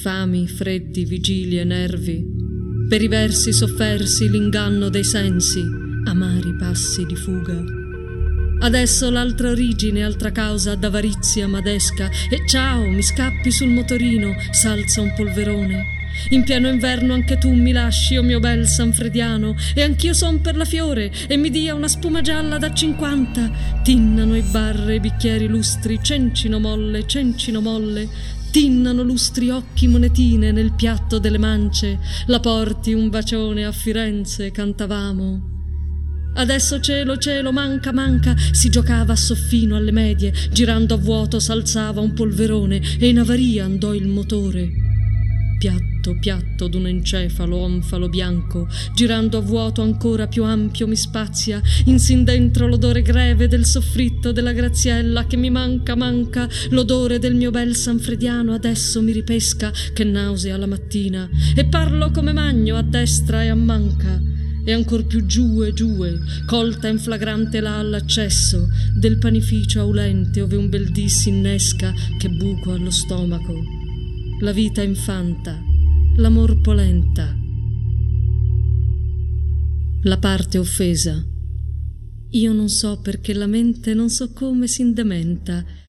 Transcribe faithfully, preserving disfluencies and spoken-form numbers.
fami, freddi, vigilie, nervi, per i versi soffersi l'inganno dei sensi, amari passi di fuga. Adesso l'altra origine, altra causa d'avarizia madesca, e ciao, mi scappi sul motorino, s'alza un polverone. In pieno inverno anche tu mi lasci, o mio bel Sanfrediano, e anch'io son per la fiore, e mi dia una spuma gialla da cinquanta. Tinnano i bar e i bicchieri lustri, cencino molle, cencino molle, tinnano lustri occhi monetine nel piatto delle mance. La porti un bacione a Firenze, cantavamo. Adesso cielo, cielo, manca, manca, si giocava a soffino alle medie, girando a vuoto s'alzava un polverone e in avaria andò il motore. Piatto, piatto d'un encefalo onfalo bianco, girando a vuoto ancora più ampio mi spazia, insin dentro l'odore greve del soffritto della Graziella che mi manca, manca, l'odore del mio bel Sanfrediano adesso mi ripesca, che nausea la mattina, e parlo come magno a destra e a manca. E ancor più giù e giù, colta in flagrante là all'accesso del panificio aulente ove un bel dì s'innesca che buco allo stomaco. La vita infanta, l'amor polenta, la parte offesa. Io non so perché la mente non so come s'indementa,